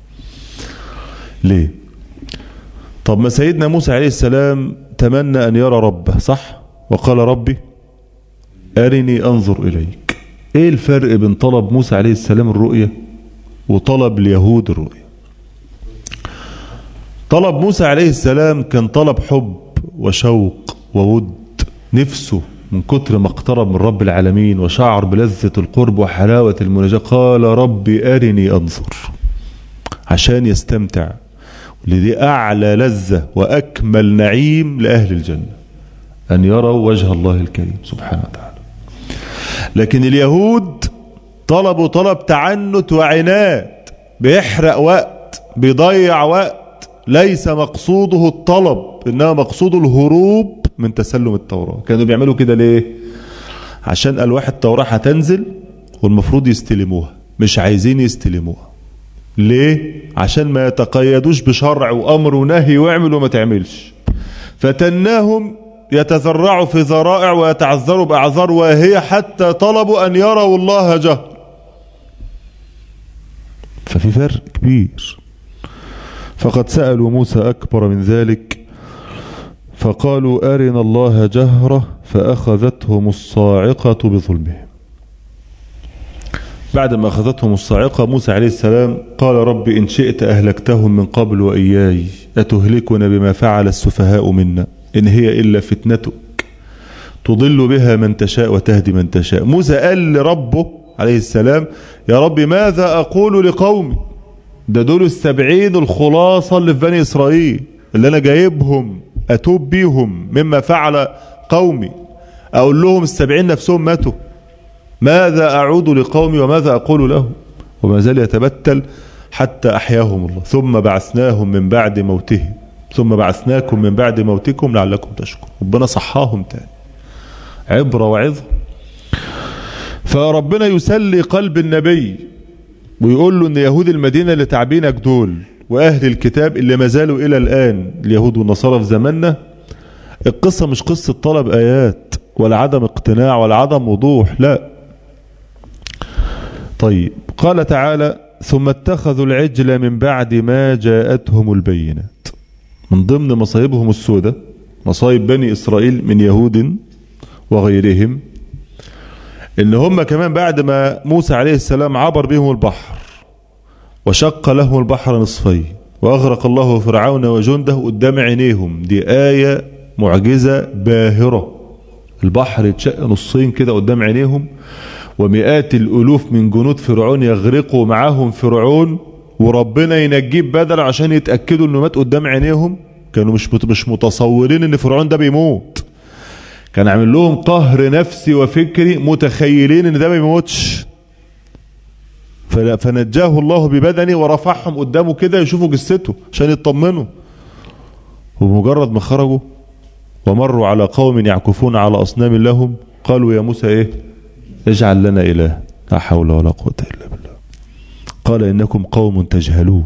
ليه؟ طب ما سيدنا موسى عليه السلام تمنى أن يرى ربه، صح؟ وقال ربي أرني أنظر إليك. إيه الفرق بين طلب موسى عليه السلام الرؤية وطلب اليهود الرؤية؟ طلب موسى عليه السلام كان طلب حب وشوق وود، نفسه من كتر ما اقترب من رب العالمين وشعر بلذة القرب وحلاوة المناجاة قال ربي أرني أنظر، عشان يستمتع. ولدي أعلى لذة وأكمل نعيم لأهل الجنة أن يروا وجه الله الكريم سبحانه وتعالى. لكن اليهود طلبوا طلب تعنت وعناد، بيحرق وقت، بيضيع وقت، ليس مقصوده الطلب إنما مقصوده الهروب من تسلم التوراة. كانوا بيعملوا كده ليه؟ عشان ألواح التوراة هتنزل والمفروض يستلموها، مش عايزين يستلموها. ليه؟ عشان ما يتقيدوش بشرع وأمر ونهي واعمل وما تعملش. فتناهم يتذرعوا في ذرائع ويتعذروا بأعذار واهية حتى طلبوا أن يروا الله جهر. ففي فرق كبير. فقد سألوا موسى أكبر من ذلك فقالوا أرنا الله جهرة فأخذتهم الصاعقة بظلمهم. بعد ما أخذتهم الصاعقة موسى عليه السلام قال رب إن شئت أهلكتهم من قبل وإياي أتهلكنا بما فعل السفهاء منا إن هي إلا فتنتك تضل بها من تشاء وتهدي من تشاء. موسى قال لربه عليه السلام يا رب ماذا أقول لقومي؟ ده دول السبعين الخلاصة اللي في بني إسرائيل اللي أنا جايبهم أتوب بيهم مما فعل قومي، أقول لهم السبعين نفسهم ماتوا، ماذا أعود لقومي وماذا أقول لهم؟ وما زال يتبتل حتى أحياهم الله. ثم بعثناهم من بعد موتهم ثم بعثناكم من بعد موتكم لعلكم تشكرون. ربنا صحاهم تاني، عبرة وعظة. فربنا يسلي قلب النبي ويقول له ان يهود المدينة اللي تعبينك دول واهل الكتاب اللي ما زالوا الى الان اليهود والنصارى في زماننا، القصة مش قصة طلب ايات ولا عدم اقتناع ولا عدم وضوح، لا. طيب قال تعالى ثم اتخذوا العجل من بعد ما جاءتهم البينات. من ضمن مصايبهم السوداء مصايب بني إسرائيل من يهود وغيرهم ان هم كمان بعد ما موسى عليه السلام عبر بهم البحر وشق لهم البحر نصفين واغرق الله فرعون وجنده قدام عينيهم، دي آية معجزة باهرة. البحر يتشق نصين كده قدام عينيهم ومئات الالوف من جنود فرعون يغرقوا معاهم فرعون وربنا ينجيه بدل عشان يتأكدوا انه مات قدام عينيهم. كانوا مش مش متصورين ان فرعون ده بيموت، كان عامل لهم قهر نفسي وفكري متخيلين ان ده ما بيموتش. فنجاه الله ببدنه ورفعهم قدامه كده يشوفوا جثته عشان يطمنوا. وبمجرد ما خرجوا ومروا على قوم يعكفون على أصنام لهم قالوا يا موسى ايه اجعل لنا إله. لا حول ولا قوة إلا بالله. قال إنكم قوم تجهلون.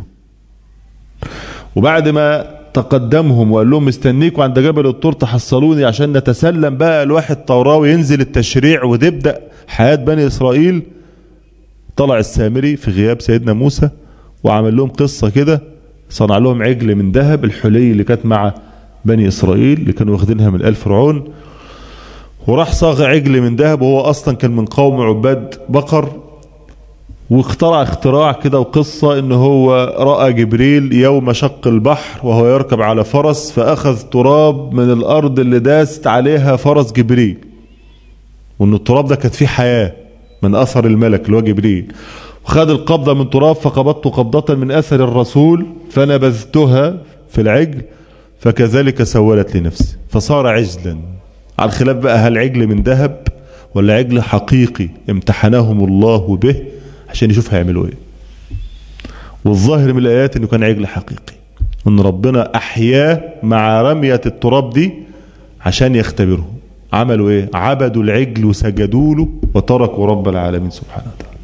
وبعد ما تقدمهم وقال لهم مستنيكم عند جبل الطور تحصلوني عشان نتسلم بقى الواحد التوراة وينزل التشريع وتبدأ حياة بني إسرائيل، طلع السامري في غياب سيدنا موسى وعمل لهم قصة كده، صنع لهم عجل من ذهب، الحلي اللي كانت مع بني إسرائيل اللي كانوا واخدينها من آل فرعون، وراح صاغ عجل من ذهب وهو أصلا كان من قوم عباد بقر، واخترع اختراع كده وقصة ان هو رأى جبريل يوم شق البحر وهو يركب على فرس فأخذ تراب من الأرض اللي داست عليها فرس جبريل، وان التراب ده كانت فيه حياة من أثر الملك اللي هو جبريل، وخد القبضة من تراب فقبضت قبضة من أثر الرسول فنبذتها في العجل فكذلك سولت لنفسي فصار عجلا. على الخلاف بقى هل عجل من ذهب ولا عجل حقيقي امتحنهم الله به عشان يشوف هيعملوا ايه. والظاهر من الآيات انه كان عجل حقيقي، ان ربنا احياه مع رمية التراب دي عشان يختبرهم. عملوا ايه؟ عبدوا العجل وسجدوا له وتركوا رب العالمين سبحانه وتعالى.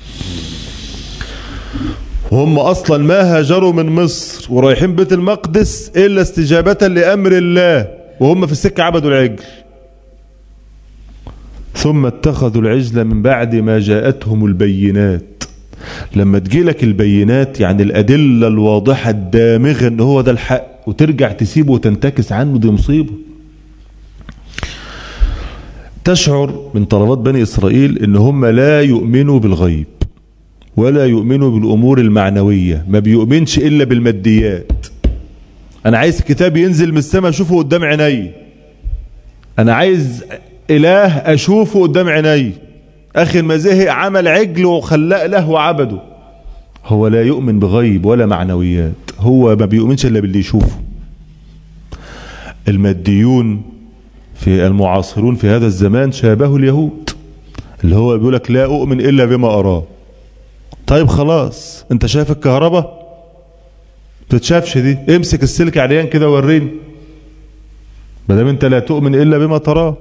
وهم اصلا ما هاجروا من مصر ورايحين بيت المقدس الا استجابة لامر الله، وهم في السكة عبدوا العجل. ثم اتخذوا العجل من بعد ما جاءتهم البينات. لما تجيلك البينات يعني الأدلة الواضحة الدامغة ان هو ده الحق وترجع تسيبه وتنتكس عنه، دي مصيبة. تشعر من طلبات بني إسرائيل ان هم لا يؤمنوا بالغيب ولا يؤمنوا بالأمور المعنوية، ما بيؤمنش إلا بالماديات. أنا عايز كتاب ينزل من السماء أشوفه قدام عيني، أنا عايز إله أشوفه قدام عيني. أخي ما زهق عمل عجل وخلق له وعبده. هو لا يؤمن بغيب ولا معنويات، هو ما بيؤمنش إلا باللي يشوفه. الماديون في المعاصرون في هذا الزمان شابهوا اليهود، اللي هو بيقولك لا أؤمن إلا بما أراه. طيب خلاص انت شايف الكهرباء؟ بتتشافش دي، امسك السلك عريان كده وريني، ما دام انت لا تؤمن إلا بما تراه.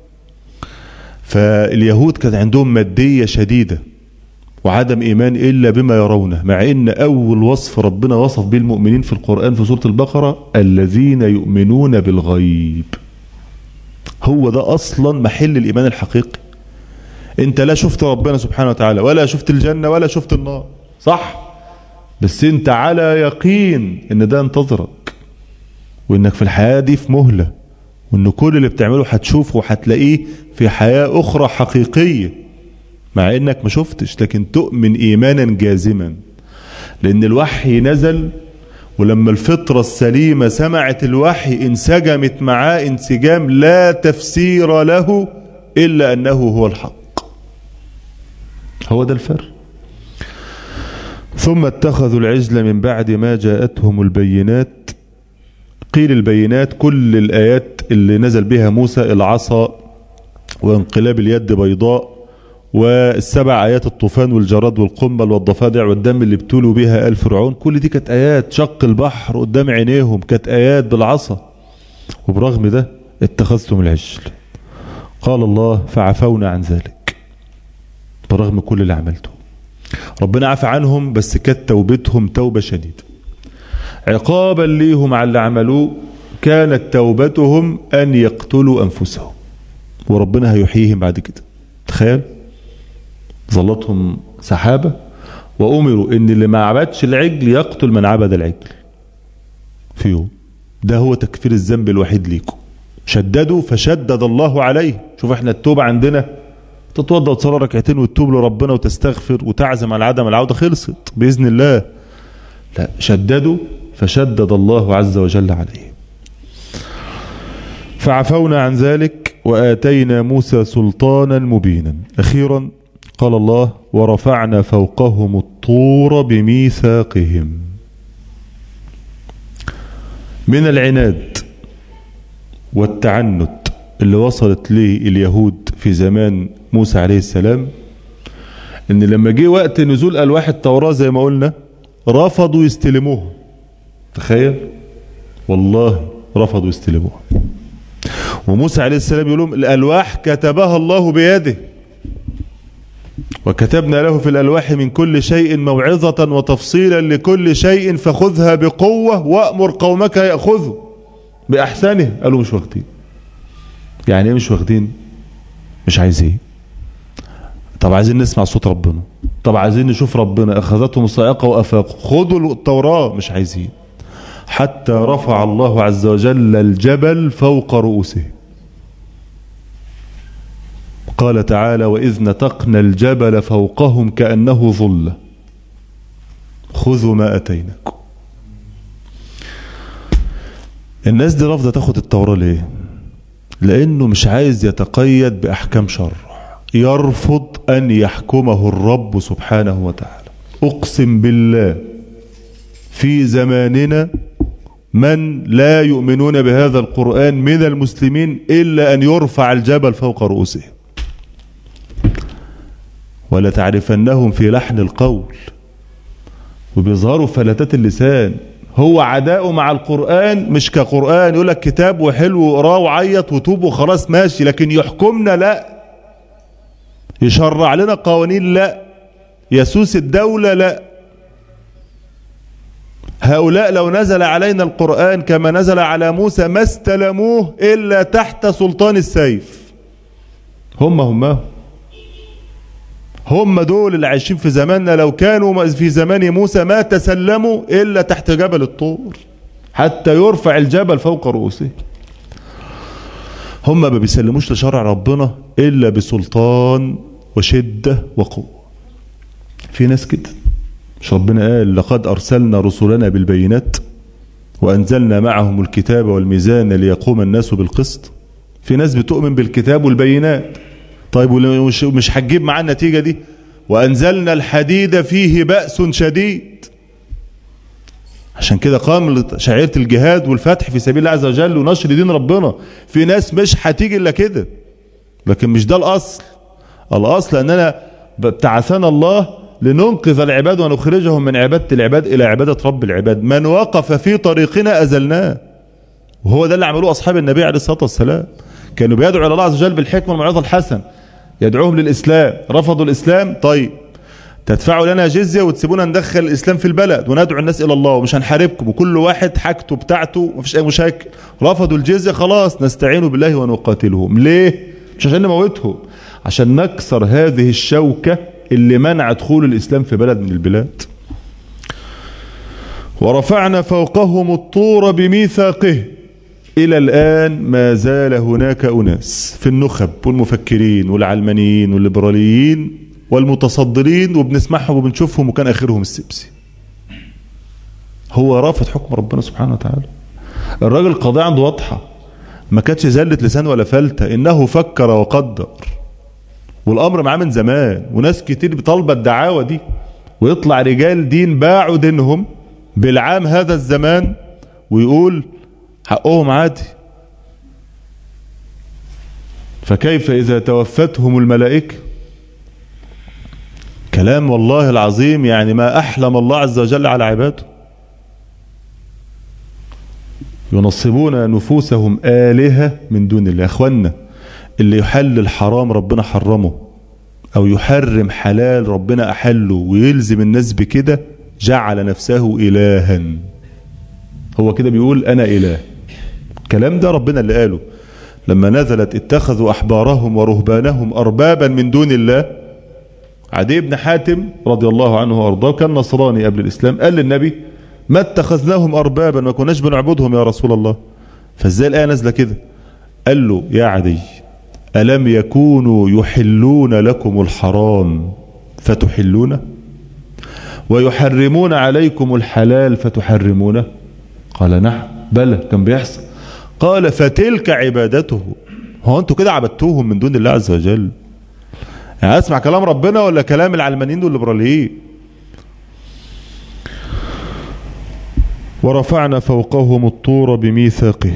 فاليهود كان عندهم مادية شديدة وعدم إيمان إلا بما يرونه، مع إن أول وصف ربنا وصف به المؤمنين في القرآن في سورة البقرة الذين يؤمنون بالغيب. هو ده أصلا محل الإيمان الحقيقي. انت لا شفت ربنا سبحانه وتعالى ولا شفت الجنة ولا شفت النار، صح؟ بس انت على يقين ان ده انتظرك، وانك في الحياة دي في مهلة، وان كل اللي بتعمله هتشوفه وهتلاقيه في حياة اخرى حقيقية، مع انك ما شفتش، لكن تؤمن ايمانا جازما. لان الوحي نزل، ولما الفطرة السليمة سمعت الوحي انسجمت معاه انسجام لا تفسير له الا انه هو الحق. هو ده الفرق. ثم اتخذوا العجل من بعد ما جاءتهم البينات. قيل البينات كل الآيات اللي نزل بها موسى، العصا وانقلاب اليد بيضاء، والسبع آيات الطوفان والجراد والقمل والضفادع والدم اللي ابتلوا بها آل فرعون، كل دي كانت آيات. شق البحر قدام عينيهم كانت آيات بالعصا، وبرغم ده اتخذتم العجل. قال الله فعفونا عن ذلك، برغم كل اللي عملته ربنا عفى عنهم، بس كانت توبتهم توبة شديدة عقابا ليهم على اللي عملوه. كانت توبتهم أن يقتلوا أنفسهم، وربنا هيحييهم بعد كده. تخيل، ظلتهم سحابة وأمروا إن اللي ما عبدش العجل يقتل من عبد العجل في يوم. ده هو تكفير الذنب الوحيد ليكم. شددوا فشدد الله عليه. شوف احنا التوبة عندنا تتوضى وتصلي ركعتين وتتوب لربنا وتستغفر وتعزم على عدم العودة، خلصت بإذن الله. لا، شددوا فشدد الله عز وجل عليه. فعفونا عن ذلك وآتينا موسى سلطانا مبينا. أخيرا قال الله ورفعنا فوقهم الطور بميثاقهم. من العناد والتعنت اللي وصلت ليه اليهود في زمان موسى عليه السلام، ان لما جه وقت نزول ألواح التوراة زي ما قلنا رفضوا يستلموها. تخيل، والله رفضوا يستلموها. وموسى عليه السلام يقول لهم الألواح كتبها الله بيده، وكتبنا له في الألواح من كل شيء موعظة وتفصيلا لكل شيء فخذها بقوة وأمر قومك يأخذوا بأحسنه. قالوا مش واخدين. يعني ايه مش واخدين؟ مش عايزين. طب عايزين نسمع صوت ربنا، طب عايزين نشوف ربنا. أخذتهم الصاعقة وأفاقوا. خذوا التوراة. مش عايزين. حتى رفع الله عز وجل الجبل فوق رؤوسهم. قال تعالى وإذ نتقنا الجبل فوقهم كأنه ظلة خذوا ما أتيناكم. الناس دي رافضة تاخد التوراة ليه؟ لأنه مش عايز يتقيد بأحكام شرع، يرفض أن يحكمه الرب سبحانه وتعالى. أقسم بالله في زماننا من لا يؤمنون بهذا القرآن من المسلمين إلا أن يرفع الجبل فوق رؤوسهم، ولا تعرفنهم في لحن القول، وبيظهروا فلتات اللسان. هو عداؤه مع القرآن مش كقرآن يقول لك كتاب وحلو وقراه وعيط وتوب وخلاص ماشي، لكن يحكمنا لا، يشرع لنا قوانين لا، يسوس الدولة لا. هؤلاء لو نزل علينا القرآن كما نزل على موسى ما استلموه إلا تحت سلطان السيف. هم هم هم دول اللي عايشين في زماننا، لو كانوا في زمان موسى ما تسلموا إلا تحت جبل الطور حتى يرفع الجبل فوق رؤوسهم. هم ما بيسلموش لشرع ربنا إلا بسلطان وشدة وقوة. في ناس كده، مش ربنا قال لقد أرسلنا رسلنا بالبينات وأنزلنا معهم الكتاب والميزان ليقوم الناس بالقسط. في ناس بتؤمن بالكتاب والبينات، طيب مش مش هتجيب معاه النتيجة دي؟ وأنزلنا الحديد فيه بأس شديد. عشان كده قام شعيرة الجهاد والفتح في سبيل الله عز وجل ونشر دين ربنا. في ناس مش هتيجي إلا كده، لكن مش ده الأصل. الأصل أننا ابتعثنا الله لننقذ العباد ونخرجهم من عبادة العباد إلى عبادة رب العباد. من وقف في طريقنا أزلناه، وهو ده اللي عملوه أصحاب النبي عليه الصلاة والسلام. كانوا بيدعوا إلى الله عز وجل بالحكمة والموعظة الحسنة، يدعوهم للإسلام. رفضوا الإسلام، طيب تدفعوا لنا جزية وتسيبونا ندخل الإسلام في البلد وندعو الناس إلى الله ومش هنحاربكم وكل واحد حاجته بتاعته ومفيش أي مشاكل. رفضوا الجزية، خلاص نستعين بالله ونقاتلهم. ليه؟ مش عشان نموتهم، عشان نكسر هذه الشوكة اللي منع دخول الإسلام في بلد من البلاد. ورفعنا فوقهم الطور بميثاقه. إلى الآن ما زال هناك أناس في النخب والمفكرين والعلمانيين والليبراليين والمتصدرين وبنسمعهم وبنشوفهم وكان آخرهم السبسي. هو رافض حكم ربنا سبحانه وتعالى. الراجل القضية عنده واضحة، ما كانتش زلة لسان ولا فلتة، إنه فكر وقدر، والأمر معاه من زمان، وناس كتير بطالبة الدعاوى دي، ويطلع رجال دين باعوا دينهم بالعام هذا الزمان ويقول حقهم عادي. فكيف إذا توفتهم الملائكة؟ كلام والله العظيم يعني ما أحلم الله عز وجل على عباده. ينصبون نفوسهم آلهة من دون الله. أخوانا، اللي يحلل حرام ربنا حرمه، أو يحرم حلال ربنا أحله، ويلزم الناس بكده، جعل نفسه إلها. هو كده بيقول أنا إله. الكلام ده ربنا اللي قاله لما نزلت اتخذوا أحبارهم ورهبانهم أربابا من دون الله. عدي بن حاتم رضي الله عنه وارضاه كان نصراني قبل الإسلام، قال للنبي ما اتخذناهم أربابا، ما كناش بنعبدهم يا رسول الله. فازاي الآية نازلة كده؟ قال له يا عدي ألم يكونوا يحلون لكم الحرام فتحلونه، ويحرمون عليكم الحلال فتحرمونه؟ قال نعم بلى كان بيحصل. قال فتلك عبادته. هو انتوا كده عبدتوهم من دون الله عز وجل؟ يعني اسمع كلام ربنا ولا كلام العلمانيين والليبراليين؟ ورفعنا فوقهم الطور بميثاقه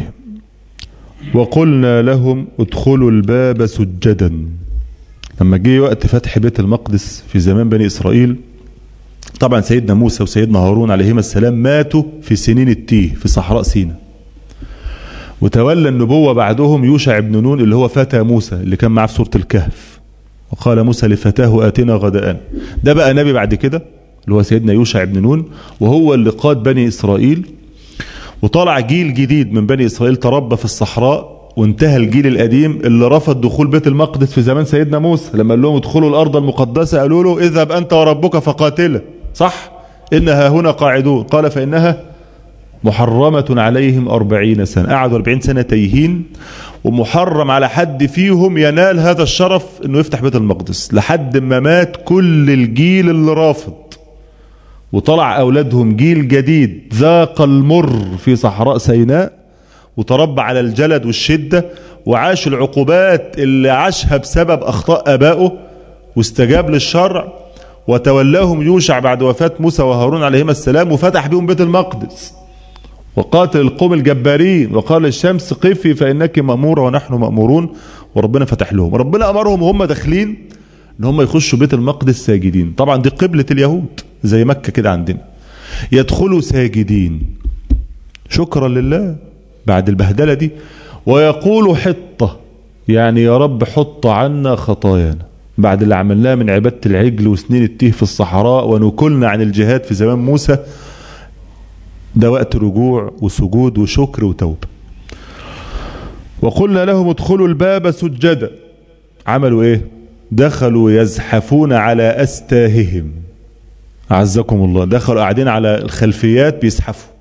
وقلنا لهم ادخلوا الباب سجدا. لما جه وقت فتح بيت المقدس في زمان بني إسرائيل، طبعا سيدنا موسى وسيدنا هارون عليهما السلام ماتوا في سنين التيه في صحراء سيناء، وتولى النبوة بعدهم يوشع بن نون اللي هو فتى موسى اللي كان معاه في سورة الكهف، وقال موسى لفتاه آتنا غداء. ده بقى نبي بعد كده اللي هو سيدنا يوشع بن نون، وهو اللي قاد بني إسرائيل، وطلع جيل جديد من بني إسرائيل تربى في الصحراء، وانتهى الجيل القديم اللي رفض دخول بيت المقدس في زمان سيدنا موسى. لما قال لهم ادخلوا الأرض المقدسة قالوا له اذهب أنت وربك فقاتلا، صح؟ إنها هنا قاعدون. قال فإنها محرمة عليهم أربعين سنة. قعدوا أربعين سنة تيهين، ومحرم على حد فيهم ينال هذا الشرف انه يفتح بيت المقدس، لحد ما مات كل الجيل اللي رافض، وطلع أولادهم جيل جديد ذاق المر في صحراء سيناء، وتربى على الجلد والشدة، وعاش العقوبات اللي عاشها بسبب أخطاء آبائه، واستجاب للشرع، وتولاهم يوشع بعد وفاة موسى وهارون عليهما السلام، وفتح بهم بيت المقدس، وقاتل القوم الجبارين، وقال الشمس قفي فإنك مأمورة ونحن مأمورون، وربنا فتح لهم. ربنا أمرهم وهم داخلين ان هم يخشوا بيت المقدس ساجدين. طبعا دي قبلة اليهود زي مكة كده عندنا، يدخلوا ساجدين شكرا لله بعد البهدلة دي، ويقولوا حطة، يعني يا رب حط عنا خطايانا بعد اللي عملناه من عبادة العجل وسنين التيه في الصحراء، ونكلنا عن الجهاد في زمان موسى. ده وقت رجوع وسجود وشكر وتوبة. وقلنا لهم ادخلوا الباب سجدا. عملوا ايه؟ دخلوا يزحفون على أستاههم، أعزكم الله، دخلوا قاعدين على الخلفيات بيزحفوا.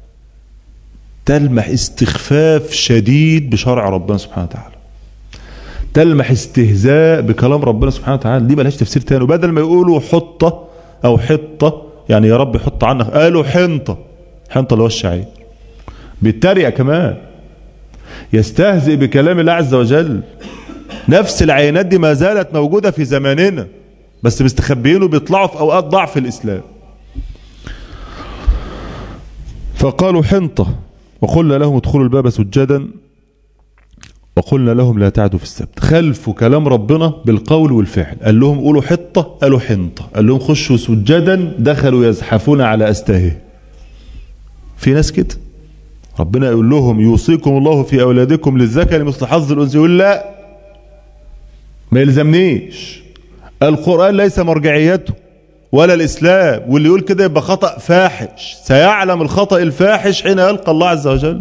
تلمح استخفاف شديد بشرع ربنا سبحانه وتعالى، تلمح استهزاء بكلام ربنا سبحانه وتعالى. دي ملهاش تفسير تاني. وبدل ما يقولوا حطة أو حطة يعني يا رب حط عنك، قالوا حنطة. حنطة اللي هو الشعير. بيتريق كمان، يستهزئ بكلام الله عز وجل. نفس العينات دي ما زالت موجودة في زماننا، بس مستخبيين وبيطلعوا في أوقات ضعف الإسلام. فقالوا حنطة. وقلنا لهم ادخلوا الباب سجدا وقلنا لهم لا تعدوا في السبت. خلفوا كلام ربنا بالقول والفعل. قال لهم قولوا حطة، قالوا حنطة. قال لهم خشوا سجدا، دخلوا يزحفون على أستاهه. في ناس كده ربنا يقول لهم يوصيكم الله في أولادكم للذكر مثل حظ الأنثيين، يقول لا ما يلزمنيش، القرآن ليس مرجعيته، ولا الإسلام. واللي يقول كده يبقى خطأ فاحش، سيعلم الخطأ الفاحش حين يلقى الله عز وجل.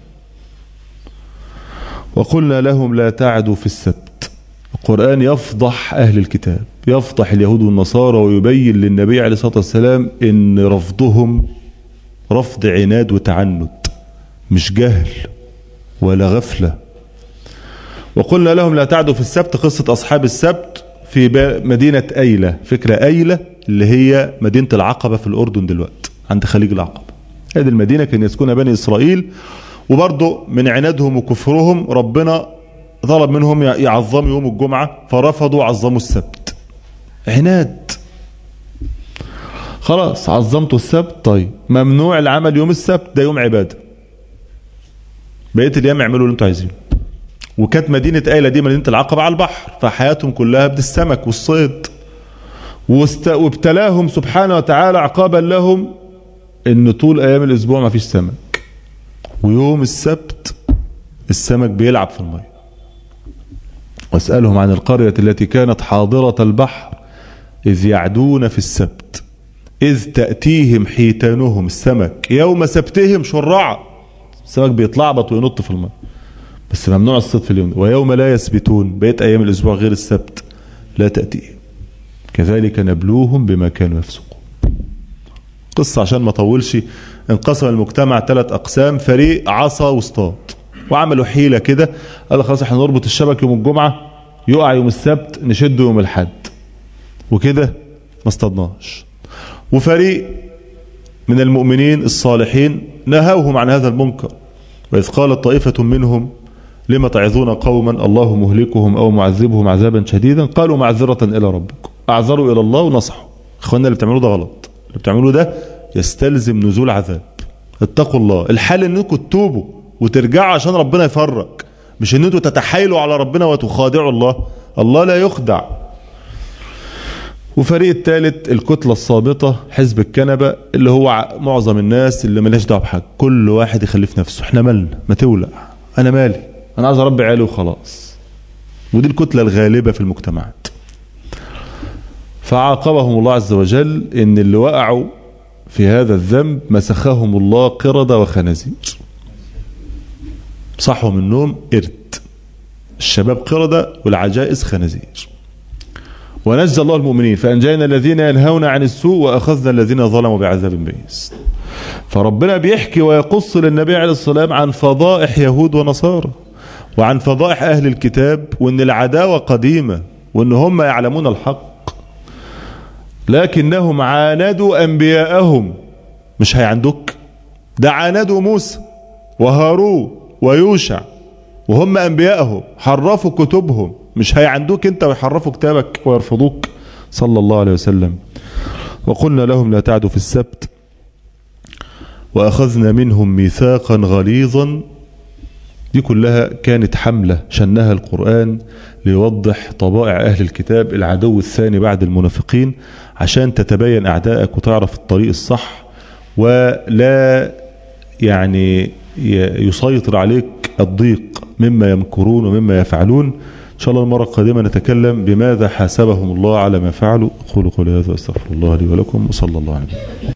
وقلنا لهم لا تعدوا في السبت. القرآن يفضح أهل الكتاب، يفضح اليهود والنصارى، ويبين للنبي عليه الصلاة والسلام إن رفضهم رفض عناد وتعنت، مش جهل ولا غفلة. وقلنا لهم لا تعدوا في السبت، قصة أصحاب السبت في مدينة أيلة. فكرة أيلة اللي هي مدينة العقبة في الأردن دلوقتي عند خليج العقبة. هذه المدينة كان يسكنها بني إسرائيل، وبرضه من عنادهم وكفرهم ربنا طلب منهم يعظموا يوم الجمعة، فرفضوا عظموا السبت. عناد. خلاص عظمتوا السبت، طيب ممنوع العمل يوم السبت، ده يوم عبادة، بقية الأيام اعملوا اللي انتوا عايزينه. وكانت مدينة أيلة دي مدينة العقبة على البحر، فحياتهم كلها بالسمك والصيد. وابتلاهم سبحانه وتعالى عقابا لهم ان طول ايام الاسبوع ما فيش سمك، ويوم السبت السمك بيلعب في الماء. واسألهم عن القرية التي كانت حاضرة البحر إذ يعدون في السبت إذ تأتيهم حيتانهم السمك يوم سبتهم شرعا. السمك بيطلعبط وينط في الماء، بس ممنوع الصيد في اليوم ده. ويوم لا يسبتون، بقيت أيام الأسبوع غير السبت لا تأتيهم كذلك نبلوهم بما كانوا يفسقون. قصة عشان ما طولش. انقسم المجتمع ثلاث أقسام، فريق عصا واصطاد، وعملوا حيلة كده، قال خلاص احنا نربط الشبك يوم الجمعة، يقع يوم السبت نشده يوم الحد، وكده ما اصطادناش. وفريق من المؤمنين الصالحين نهوهم عن هذا المنكر، وإذ قالت طائفة منهم لما تعظون قوما الله مهلكهم أو معذبهم عذابا شديدا قالوا معذرة إلى ربكم. أعذروا إلى الله ونصحوا، إخواننا اللي بتعملوه ده غلط، اللي بتعملوه ده يستلزم نزول عذاب. اتقوا الله. الحل انكم تتوبوا وترجعوا عشان ربنا يفرج، مش ان انتوا تتحايلوا على ربنا وتخادعوا الله. الله لا يخدع. وفريق الثالث الكتلة الصامتة، حزب الكنبة، اللي هو معظم الناس اللي مالهاش دعوه بحاجه، كل واحد يخليه في نفسه، احنا مالنا، ما تولع، انا مالي، انا عايز اربي عيالي وخلاص. ودي الكتلة الغالبة في المجتمعات. فعاقبهم الله عز وجل ان اللي وقعوا في هذا الذنب مسخهم الله قردة وخنازير. صحوا من النوم قرد، الشباب قردة والعجائز خنازير. ونجى الله المؤمنين فأنجينا الذين ينهون عن السوء وأخذنا الذين ظلموا بعذاب بئيس. فربنا بيحكي ويقص للنبي عليه الصلاة والسلام عن فضائح يهود ونصارى، وعن فضائح أهل الكتاب، وأن العداوة قديمة، وأن هم يعلمون الحق لكنهم عاندوا أنبياءهم. مش هيعندوك، ده عاندوا موسى وهارون ويوشع وهم أنبياءهم، حرفوا كتبهم. مش هيعندوك انت ويحرفوا كتابك ويرفضوك صلى الله عليه وسلم. وقلنا لهم لا تعدوا في السبت وأخذنا منهم ميثاقا غليظا. دي كلها كانت حملة شنها القرآن ليوضح طبائع أهل الكتاب، العدو الثاني بعد المنافقين، عشان تتبين أعدائك وتعرف الطريق الصح، ولا يعني يسيطر عليك الضيق مما يمكرون ومما يفعلون. إن شاء الله المرة القادمة نتكلم بماذا حاسبهم الله على ما فعلوا. أقول قولي هذا أستغفر الله لي ولكم، وصلى الله عليه وسلم.